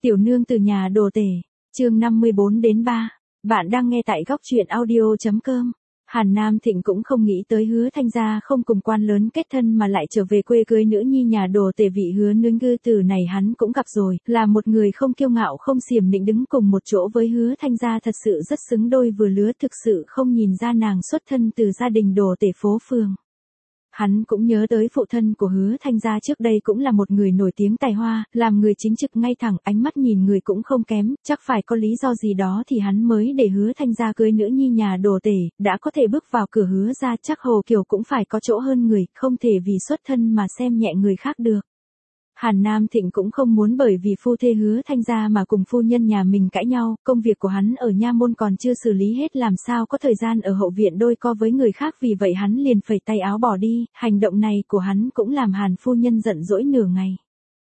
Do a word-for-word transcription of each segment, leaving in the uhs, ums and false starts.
Tiểu nương từ nhà đồ tể, chương năm mươi bốn đến ba. Bạn đang nghe tại góc truyện audio chấm com. Hàn Nam Thịnh cũng không nghĩ tới Hứa Thanh gia không cùng quan lớn kết thân mà lại trở về quê cưới nữ nhi nhà đồ tể. Vị Hứa nương ngư tử này hắn cũng gặp rồi, là một người không kiêu ngạo không xiểm nịnh, đứng cùng một chỗ với Hứa Thanh gia thật sự rất xứng đôi vừa lứa, thực sự không nhìn ra nàng xuất thân từ gia đình đồ tể phố phường. Hắn cũng nhớ tới phụ thân của Hứa Thanh gia trước đây cũng là một người nổi tiếng tài hoa, làm người chính trực ngay thẳng, ánh mắt nhìn người cũng không kém, chắc phải có lý do gì đó thì hắn mới để Hứa Thanh gia cưới nữ nhi nhà đồ tể, đã có thể bước vào cửa Hứa gia, chắc Hồ Kiều cũng phải có chỗ hơn người, không thể vì xuất thân mà xem nhẹ người khác được. Hàn Nam Thịnh cũng không muốn bởi vì phu thê Hứa Thanh gia mà cùng phu nhân nhà mình cãi nhau, công việc của hắn ở nha môn còn chưa xử lý hết, làm sao có thời gian ở hậu viện đôi co với người khác, vì vậy hắn liền phẩy tay áo bỏ đi, hành động này của hắn cũng làm Hàn phu nhân giận dỗi nửa ngày.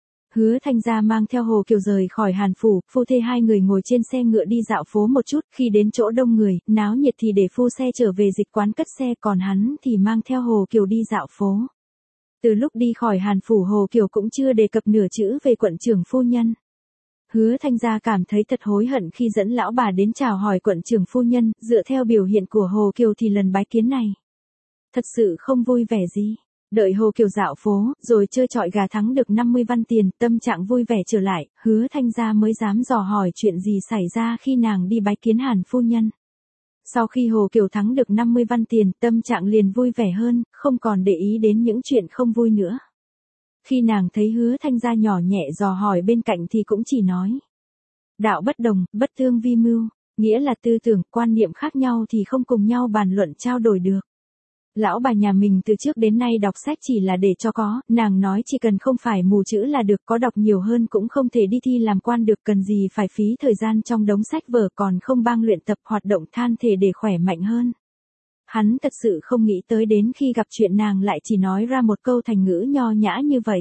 Hứa Thanh gia mang theo Hồ Kiều rời khỏi Hàn phủ, phu thê hai người ngồi trên xe ngựa đi dạo phố một chút, khi đến chỗ đông người, náo nhiệt thì để phu xe trở về dịch quán cất xe, còn hắn thì mang theo Hồ Kiều đi dạo phố. Từ lúc đi khỏi Hàn phủ, Hồ Kiều cũng chưa đề cập nửa chữ về quận trưởng phu nhân. Hứa Thanh gia cảm thấy thật hối hận khi dẫn lão bà đến chào hỏi quận trưởng phu nhân, dựa theo biểu hiện của Hồ Kiều thì lần bái kiến này thật sự không vui vẻ gì. Đợi Hồ Kiều dạo phố, rồi chơi chọi gà thắng được năm mươi văn tiền, tâm trạng vui vẻ trở lại, Hứa Thanh gia mới dám dò hỏi chuyện gì xảy ra khi nàng đi bái kiến Hàn phu nhân. Sau khi Hồ Kiều thắng được năm mươi văn tiền, tâm trạng liền vui vẻ hơn, không còn để ý đến những chuyện không vui nữa. Khi nàng thấy Hứa Thanh gia nhỏ nhẹ dò hỏi bên cạnh thì cũng chỉ nói: đạo bất đồng, bất tương vi mưu, nghĩa là tư tưởng, quan niệm khác nhau thì không cùng nhau bàn luận trao đổi được. Lão bà nhà mình từ trước đến nay đọc sách chỉ là để cho có, nàng nói chỉ cần không phải mù chữ là được, có đọc nhiều hơn cũng không thể đi thi làm quan được, cần gì phải phí thời gian trong đống sách vở, còn không bang luyện tập hoạt động than thể để khỏe mạnh hơn. Hắn thật sự không nghĩ tới đến khi gặp chuyện nàng lại chỉ nói ra một câu thành ngữ nho nhã như vậy.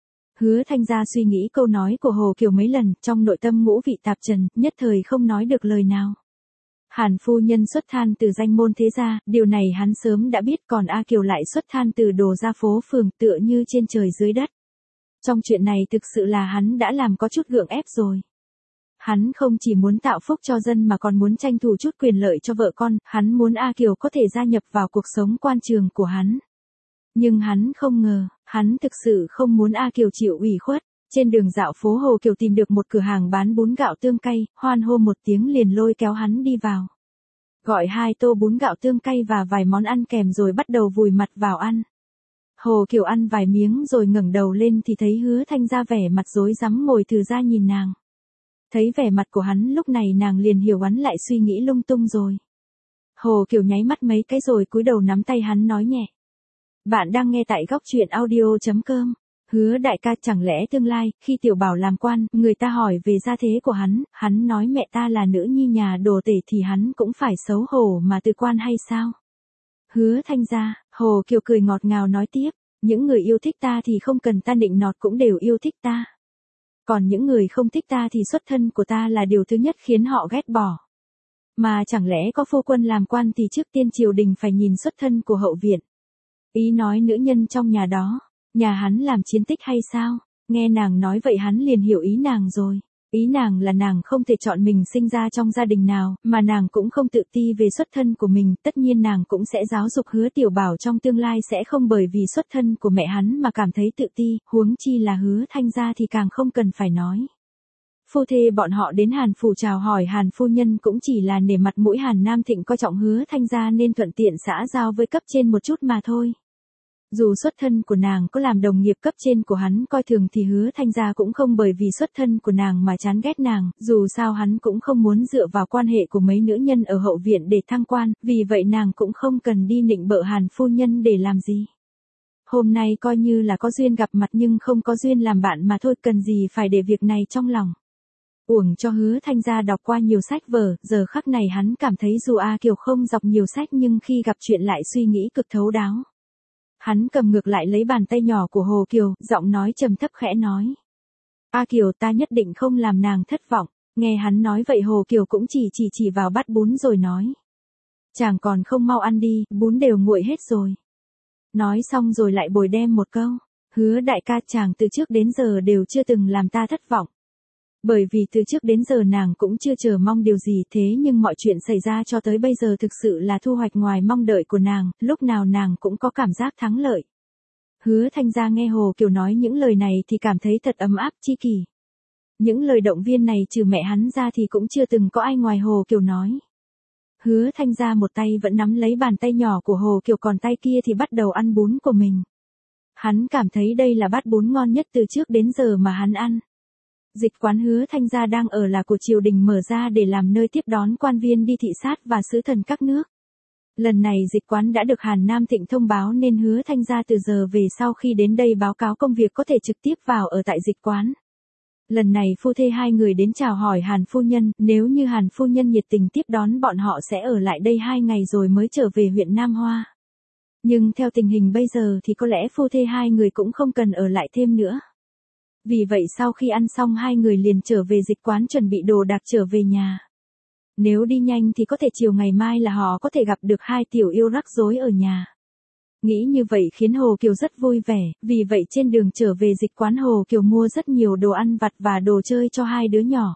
Hứa Thanh gia suy nghĩ câu nói của Hồ Kiều mấy lần, trong nội tâm ngũ vị tạp trần, nhất thời không nói được lời nào. Hàn phu nhân xuất than từ danh môn thế gia, điều này hắn sớm đã biết, còn A Kiều lại xuất than từ đồ gia phố phường, tựa như trên trời dưới đất. Trong chuyện này thực sự là hắn đã làm có chút gượng ép rồi. Hắn không chỉ muốn tạo phúc cho dân mà còn muốn tranh thủ chút quyền lợi cho vợ con, hắn muốn A Kiều có thể gia nhập vào cuộc sống quan trường của hắn. Nhưng hắn không ngờ, hắn thực sự không muốn A Kiều chịu ủy khuất. Trên đường dạo phố, Hồ Kiều tìm được một cửa hàng bán bún gạo tương cay, hoan hô một tiếng liền lôi kéo hắn đi vào. Gọi hai tô bún gạo tương cay và vài món ăn kèm rồi bắt đầu vùi mặt vào ăn. Hồ Kiều ăn vài miếng rồi ngẩng đầu lên thì thấy Hứa Thanh gia vẻ mặt rối rắm ngồi từ ra nhìn nàng. Thấy vẻ mặt của hắn lúc này nàng liền hiểu hắn lại suy nghĩ lung tung rồi. Hồ Kiều nháy mắt mấy cái rồi cúi đầu nắm tay hắn nói nhẹ: bạn đang nghe tại góc truyện audio chấm com. Hứa đại ca, chẳng lẽ tương lai, khi Tiểu Bảo làm quan, người ta hỏi về gia thế của hắn, hắn nói mẹ ta là nữ nhi nhà đồ tể thì hắn cũng phải xấu hổ mà từ quan hay sao? Hứa Thanh gia, Hồ Kiều cười ngọt ngào nói tiếp: những người yêu thích ta thì không cần ta nịnh nọt cũng đều yêu thích ta. Còn những người không thích ta thì xuất thân của ta là điều thứ nhất khiến họ ghét bỏ. Mà chẳng lẽ có phu quân làm quan thì trước tiên triều đình phải nhìn xuất thân của hậu viện. Ý nói nữ nhân trong nhà đó, nhà hắn làm chiến tích hay sao? Nghe nàng nói vậy hắn liền hiểu ý nàng rồi. Ý nàng là nàng không thể chọn mình sinh ra trong gia đình nào, mà nàng cũng không tự ti về xuất thân của mình, tất nhiên nàng cũng sẽ giáo dục Hứa Tiểu Bảo trong tương lai sẽ không bởi vì xuất thân của mẹ hắn mà cảm thấy tự ti, huống chi là Hứa Thanh gia thì càng không cần phải nói. Phu thê bọn họ đến Hàn phủ chào hỏi Hàn phu nhân cũng chỉ là nể mặt mũi Hàn Nam Thịnh coi trọng Hứa Thanh gia nên thuận tiện xã giao với cấp trên một chút mà thôi. Dù xuất thân của nàng có làm đồng nghiệp cấp trên của hắn coi thường thì Hứa Thanh gia cũng không bởi vì xuất thân của nàng mà chán ghét nàng, dù sao hắn cũng không muốn dựa vào quan hệ của mấy nữ nhân ở hậu viện để thăng quan, vì vậy nàng cũng không cần đi nịnh bợ Hàn phu nhân để làm gì. Hôm nay coi như là có duyên gặp mặt nhưng không có duyên làm bạn mà thôi, cần gì phải để việc này trong lòng. Uổng cho Hứa Thanh gia đọc qua nhiều sách vở, giờ khắc này hắn cảm thấy dù A Kiều không đọc nhiều sách nhưng khi gặp chuyện lại suy nghĩ cực thấu đáo. Hắn cầm ngược lại lấy bàn tay nhỏ của Hồ Kiều, giọng nói trầm thấp khẽ nói: A Kiều, ta nhất định không làm nàng thất vọng. Nghe hắn nói vậy Hồ Kiều cũng chỉ chỉ chỉ vào bát bún rồi nói: chàng còn không mau ăn đi, bún đều nguội hết rồi. Nói xong rồi lại bồi đem một câu: Hứa đại ca, chàng từ trước đến giờ đều chưa từng làm ta thất vọng. Bởi vì từ trước đến giờ nàng cũng chưa chờ mong điều gì thế nhưng mọi chuyện xảy ra cho tới bây giờ thực sự là thu hoạch ngoài mong đợi của nàng, lúc nào nàng cũng có cảm giác thắng lợi. Hứa Thanh Gia nghe Hồ Kiều nói những lời này thì cảm thấy thật ấm áp chi kỷ. Những lời động viên này trừ mẹ hắn ra thì cũng chưa từng có ai ngoài Hồ Kiều nói. Hứa Thanh Gia một tay vẫn nắm lấy bàn tay nhỏ của Hồ Kiều còn tay kia thì bắt đầu ăn bún của mình. Hắn cảm thấy đây là bát bún ngon nhất từ trước đến giờ mà hắn ăn. Dịch quán Hứa Thanh Gia đang ở là của triều đình mở ra để làm nơi tiếp đón quan viên đi thị sát và sứ thần các nước. Lần này dịch quán đã được Hàn Nam Thịnh thông báo nên Hứa Thanh Gia từ giờ về sau khi đến đây báo cáo công việc có thể trực tiếp vào ở tại dịch quán. Lần này phu thê hai người đến chào hỏi Hàn phu nhân, nếu như Hàn phu nhân nhiệt tình tiếp đón bọn họ sẽ ở lại đây hai ngày rồi mới trở về huyện Nam Hoa. Nhưng theo tình hình bây giờ thì có lẽ phu thê hai người cũng không cần ở lại thêm nữa. Vì vậy sau khi ăn xong hai người liền trở về dịch quán chuẩn bị đồ đạc trở về nhà. Nếu đi nhanh thì có thể chiều ngày mai là họ có thể gặp được hai tiểu yêu rắc rối ở nhà. Nghĩ như vậy khiến Hồ Kiều rất vui vẻ, vì vậy trên đường trở về dịch quán Hồ Kiều mua rất nhiều đồ ăn vặt và đồ chơi cho hai đứa nhỏ.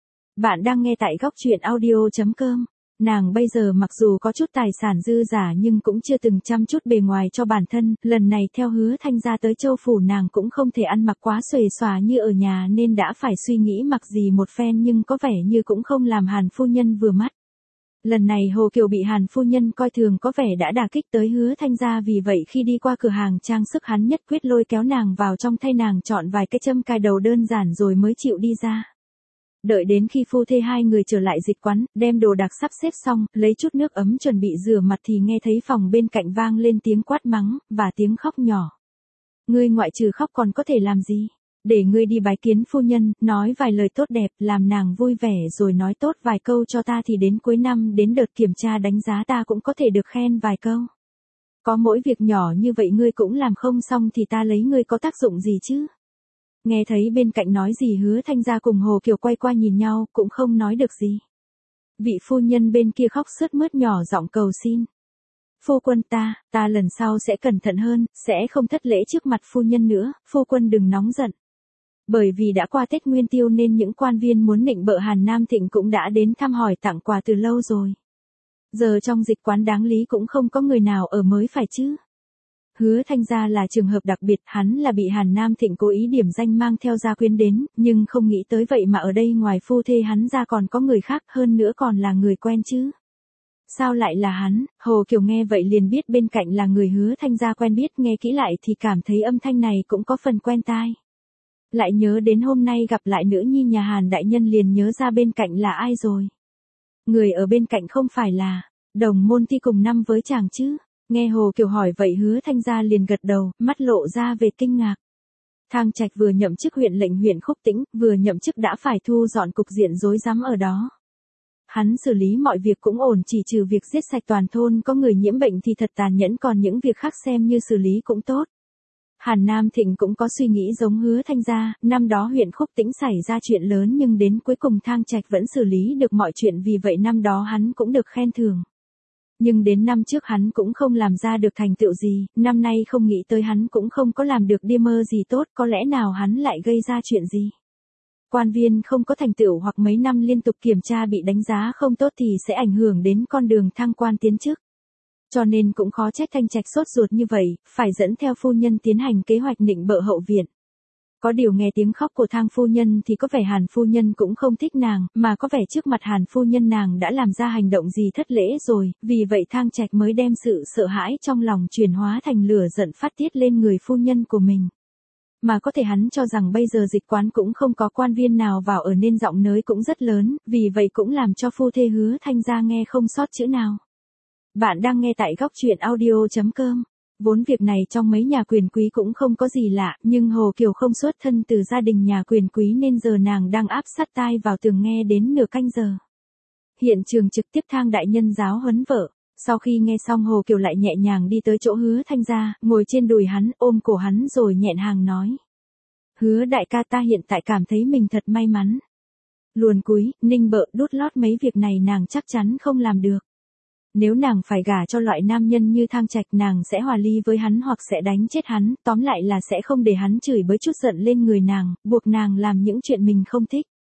Bạn đang nghe tại góc truyện audio chấm com. Nàng bây giờ mặc dù có chút tài sản dư giả nhưng cũng chưa từng chăm chút bề ngoài cho bản thân, lần này theo Hứa Thanh Gia tới Châu Phủ nàng cũng không thể ăn mặc quá xuề xòa như ở nhà nên đã phải suy nghĩ mặc gì một phen nhưng có vẻ như cũng không làm Hàn phu nhân vừa mắt. Lần này Hồ Kiều bị Hàn phu nhân coi thường có vẻ đã đả kích tới Hứa Thanh Gia vì vậy khi đi qua cửa hàng trang sức hắn nhất quyết lôi kéo nàng vào trong thay nàng chọn vài cái châm cài đầu đơn giản rồi mới chịu đi ra. Đợi đến khi phu thê hai người trở lại dịch quán, đem đồ đạc sắp xếp xong, lấy chút nước ấm chuẩn bị rửa mặt thì nghe thấy phòng bên cạnh vang lên tiếng quát mắng, và tiếng khóc nhỏ. Ngươi ngoại trừ khóc còn có thể làm gì? Để ngươi đi bái kiến phu nhân, nói vài lời tốt đẹp, làm nàng vui vẻ rồi nói tốt vài câu cho ta thì đến cuối năm đến đợt kiểm tra đánh giá ta cũng có thể được khen vài câu. Có mỗi việc nhỏ như vậy ngươi cũng làm không xong thì ta lấy ngươi có tác dụng gì chứ? Nghe thấy bên cạnh nói gì Hứa Thanh Gia cùng Hồ Kiều quay qua nhìn nhau cũng không nói được gì. Vị phu nhân bên kia khóc sướt mướt nhỏ giọng cầu xin. Phu quân ta, ta lần sau sẽ cẩn thận hơn, sẽ không thất lễ trước mặt phu nhân nữa, phu quân đừng nóng giận. Bởi vì đã qua Tết Nguyên Tiêu nên những quan viên muốn nịnh bợ Hàn Nam Thịnh cũng đã đến thăm hỏi tặng quà từ lâu rồi. Giờ trong dịch quán đáng lý cũng không có người nào ở mới phải chứ. Hứa Thanh Gia là trường hợp đặc biệt, hắn là bị Hàn Nam Thịnh cố ý điểm danh mang theo gia quyến đến, nhưng không nghĩ tới vậy mà ở đây ngoài phu thê hắn ra còn có người khác hơn nữa còn là người quen chứ. Sao lại là hắn? Hồ Kiều nghe vậy liền biết bên cạnh là người Hứa Thanh Gia quen biết, nghe kỹ lại thì cảm thấy âm thanh này cũng có phần quen tai. Lại nhớ đến hôm nay gặp lại nữ nhi nhà Hàn đại nhân liền nhớ ra bên cạnh là ai rồi. Người ở bên cạnh không phải là Đồng Môn Thi cùng năm với chàng chứ? Nghe Hồ Kiều hỏi vậy Hứa Thanh Gia liền gật đầu, mắt lộ ra về kinh ngạc. Thang Trạch vừa nhậm chức huyện lệnh huyện Khúc Tĩnh, vừa nhậm chức đã phải thu dọn cục diện rối rắm ở đó. Hắn xử lý mọi việc cũng ổn, chỉ trừ việc giết sạch toàn thôn có người nhiễm bệnh thì thật tàn nhẫn, còn những việc khác xem như xử lý cũng tốt. Hàn Nam Thịnh cũng có suy nghĩ giống Hứa Thanh Gia, năm đó huyện Khúc Tĩnh xảy ra chuyện lớn nhưng đến cuối cùng Thang Trạch vẫn xử lý được mọi chuyện, vì vậy năm đó hắn cũng được khen thưởng. Nhưng đến năm trước hắn cũng không làm ra được thành tựu gì, năm nay không nghĩ tới hắn cũng không có làm được đia mơ gì tốt, có lẽ nào hắn lại gây ra chuyện gì. Quan viên không có thành tựu hoặc mấy năm liên tục kiểm tra bị đánh giá không tốt thì sẽ ảnh hưởng đến con đường thăng quan tiến chức. Cho nên cũng khó trách Thanh Trạch sốt ruột như vậy, phải dẫn theo phu nhân tiến hành kế hoạch nịnh bợ hậu viện. Có điều nghe tiếng khóc của Thang phu nhân thì có vẻ Hàn phu nhân cũng không thích nàng, mà có vẻ trước mặt Hàn phu nhân nàng đã làm ra hành động gì thất lễ rồi, vì vậy Thang Trạch mới đem sự sợ hãi trong lòng chuyển hóa thành lửa giận phát tiết lên người phu nhân của mình. Mà có thể hắn cho rằng bây giờ dịch quán cũng không có quan viên nào vào ở nên giọng nới cũng rất lớn, vì vậy cũng làm cho phu thê Hứa Thanh Gia nghe không sót chữ nào. Bạn đang nghe tại góc truyện audio chấm com. Vốn việc này trong mấy nhà quyền quý cũng không có gì lạ, nhưng Hồ Kiều không xuất thân từ gia đình nhà quyền quý nên giờ nàng đang áp sát tai vào tường nghe đến nửa canh giờ. Hiện trường trực tiếp Thang đại nhân giáo huấn vợ. Sau khi nghe xong Hồ Kiều lại nhẹ nhàng đi tới chỗ Hứa Thanh Gia, ngồi trên đùi hắn, ôm cổ hắn rồi nhẹn hàng nói. Hứa đại ca, ta hiện tại cảm thấy mình thật may mắn. Luồn cúi, ninh bợ, đút lót mấy việc này nàng chắc chắn không làm được. Nếu nàng phải gả cho loại nam nhân như Thang Trạch nàng sẽ hòa ly với hắn hoặc sẽ đánh chết hắn, tóm lại là sẽ không để hắn chửi bới chút giận lên người nàng, buộc nàng làm những chuyện mình không thích.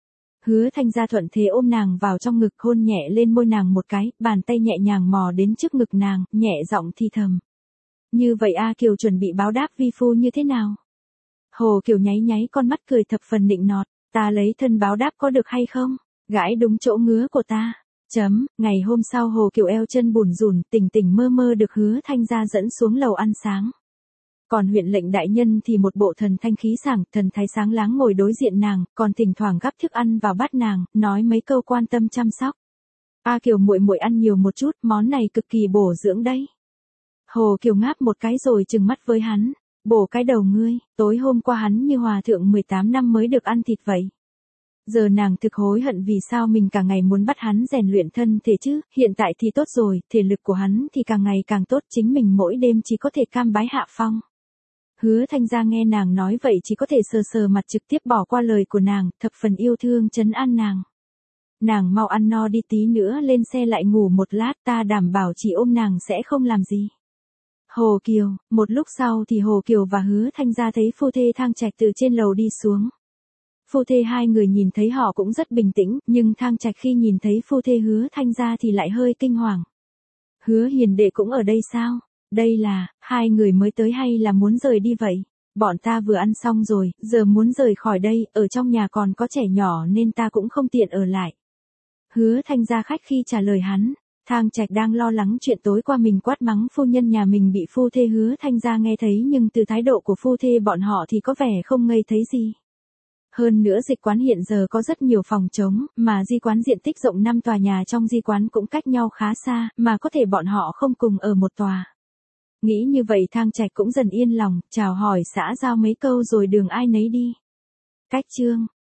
Hứa Thanh Gia thuận thế ôm nàng vào trong ngực, hôn nhẹ lên môi nàng một cái, bàn tay nhẹ nhàng mò đến trước ngực nàng, nhẹ giọng thì thầm. Như vậy A Kiều chuẩn bị báo đáp vi phu như thế nào? Hồ Kiều nháy nháy con mắt cười thập phần nịnh nọt, ta lấy thân báo đáp có được hay không? Gãi đúng chỗ ngứa của ta. Chấm, ngày hôm sau Hồ Kiều eo chân bùn rùn, tỉnh tỉnh mơ mơ được Hứa Thanh Gia dẫn xuống lầu ăn sáng. Còn huyện lệnh đại nhân thì một bộ thần thanh khí sảng, thần thái sáng láng ngồi đối diện nàng, còn thỉnh thoảng gắp thức ăn vào bát nàng, nói mấy câu quan tâm chăm sóc. A Kiều muội muội ăn nhiều một chút, món này cực kỳ bổ dưỡng đấy. Hồ Kiều ngáp một cái rồi trừng mắt với hắn, bổ cái đầu ngươi, tối hôm qua hắn như hòa thượng mười tám năm mới được ăn thịt vậy. Giờ nàng thực hối hận vì sao mình cả ngày muốn bắt hắn rèn luyện thân thể chứ, hiện tại thì tốt rồi, thể lực của hắn thì càng ngày càng tốt, chính mình mỗi đêm chỉ có thể cam bái hạ phong. Hứa Thanh Gia nghe nàng nói vậy chỉ có thể sờ sờ mặt trực tiếp bỏ qua lời của nàng, thập phần yêu thương trấn an nàng. Nàng mau ăn no đi, tí nữa lên xe lại ngủ một lát, ta đảm bảo chỉ ôm nàng sẽ không làm gì. Hồ Kiều, một lúc sau thì Hồ Kiều và Hứa Thanh Gia thấy phu thê Thang Trạch từ trên lầu đi xuống. Phu thê hai người nhìn thấy họ cũng rất bình tĩnh, nhưng Thang Trạch khi nhìn thấy phu thê Hứa Thanh Gia thì lại hơi kinh hoàng. Hứa hiền đệ cũng ở đây sao? Đây là, hai người mới tới hay là muốn rời đi vậy? Bọn ta vừa ăn xong rồi, giờ muốn rời khỏi đây, ở trong nhà còn có trẻ nhỏ nên ta cũng không tiện ở lại. Hứa Thanh Gia khách khi trả lời hắn. Thang Trạch đang lo lắng chuyện tối qua mình quát mắng phu nhân nhà mình bị phu thê Hứa Thanh Gia nghe thấy, nhưng từ thái độ của phu thê bọn họ thì có vẻ không ngây thấy gì. Hơn nữa dịch quán hiện giờ có rất nhiều phòng trống, mà di quán diện tích rộng năm tòa nhà trong di quán cũng cách nhau khá xa, mà có thể bọn họ không cùng ở một tòa. Nghĩ như vậy Thang Trạch cũng dần yên lòng, chào hỏi xã giao mấy câu rồi đường ai nấy đi. Cách chương